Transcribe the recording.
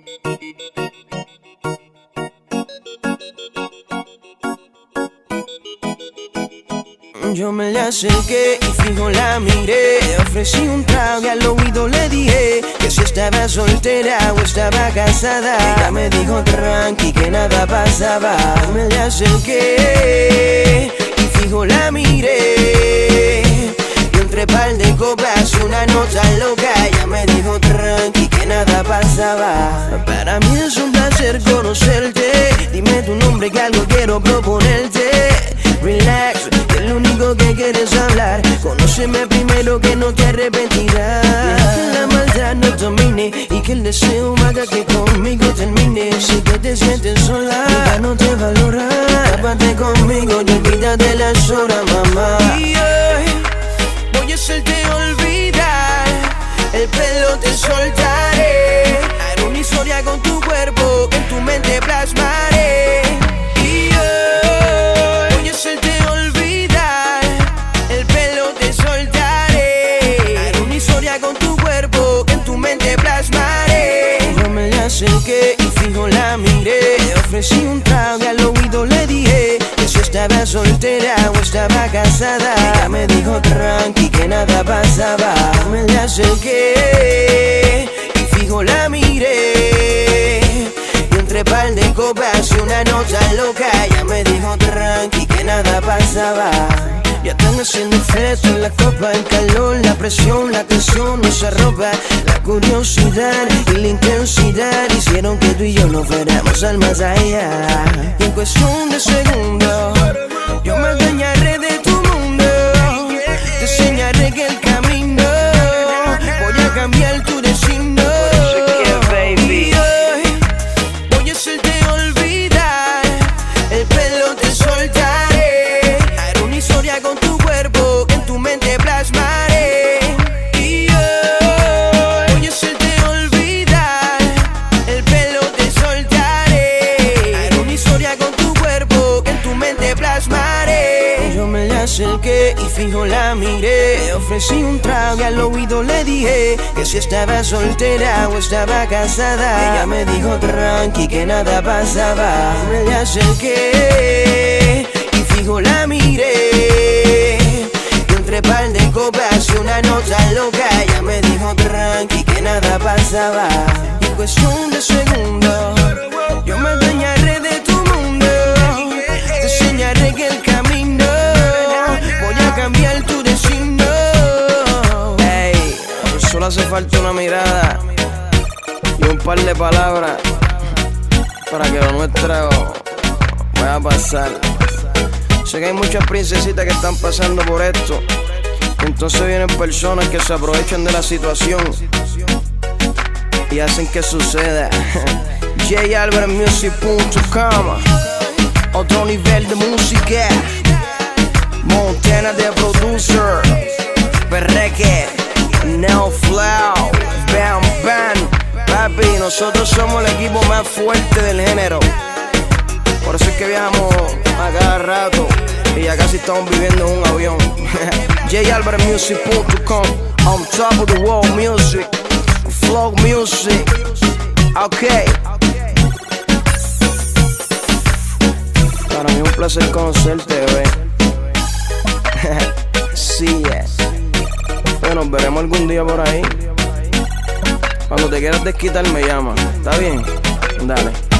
Yo me le acerqué y fijo la miré. Ofrecí un trago y al oído le dije que si estaba soltera o estaba casada. Ella me dijo tranqui que nada pasaba. Me le acerqué y fijo la miré. Y entre par de copas y una nota loca, ella me dijo tranqui que nada pasaba. Para mí es un placer conocerte. Dime tu nombre que algo quiero proponerte. Relax, que lo único que quieres hablar. Conóceme primero que no te arrepentirás. Deja que la maldad no domine y que el deseo haga que conmigo termine. Si que te sientes sola, ya no te valora. Tápate conmigo y olvídate las horas, mamá. Y hoy voy a hacerte olvidar. El pelo te soltaré. Haré una historia con tu cuerpo que en tu mente plasmaré. Acerqué y fijo la miré. Ofrecí un trago y al oído le dije que si estaba soltera o estaba casada. Ella me dijo tranqui que nada pasaba. Me le acerqué y fijo la miré. Y entre par de copas y una nota loca, ella me dijo tranqui que nada pasaba. Ya están haciendo efecto en la copa, el calor, la presión, la tensión, nuestra ropa. La curiosidad y la intensidad hicieron que tú y yo nos fuéramos al más allá. Y en cuestión de segundos, yo me adueñaré de tu mundo. Te enseñaré que el camino, voy a cambiar tu destino. Y hoy voy a hacerte olvidar. El pelo te soltaré. Haré una historia con tu cuerpo que en tu mente plasmaré. Y hoy voy a hacerte olvidar. El pelo te soltaré. Haré una historia con tu cuerpo que en tu mente plasmaré. Yo me le acerqué y fijo la miré. Ofrecí un trago y al oído le dije que si estaba soltera o estaba casada. Ella me dijo tranqui que nada pasaba. Me le acerqué y fijo la miré. Y entre par de copas y una nota loca, ella me dijo tranqui que nada pasaba. Y en cuestión de segundos, yo me adueñaré de tu mundo. Te enseñaré que el camino, voy a cambiar tu destino. Ey, solo hace falta una mirada y un par de palabras para que lo nuestro vaya a pasar. Sé que hay muchas princesitas que están pasando por esto. Entonces vienen personas que se aprovechan de la situación y hacen que suceda. JAlvarezmusic.com. Otro nivel de música. Montana de producer. Perreque, Neo Flow, Bam Bam. Papi, nosotros somos el equipo más fuerte del género. Por eso es que viajamos a cada rato y ya casi estamos viviendo en un avión. JAlvarezmusic.com. On top of the world music, flow music. Ok. Para mí es un placer conocerte, bebé. Sí, Bueno, nos veremos algún día por ahí. Cuando te quieras desquitar me llamas. ¿Está bien? Dale.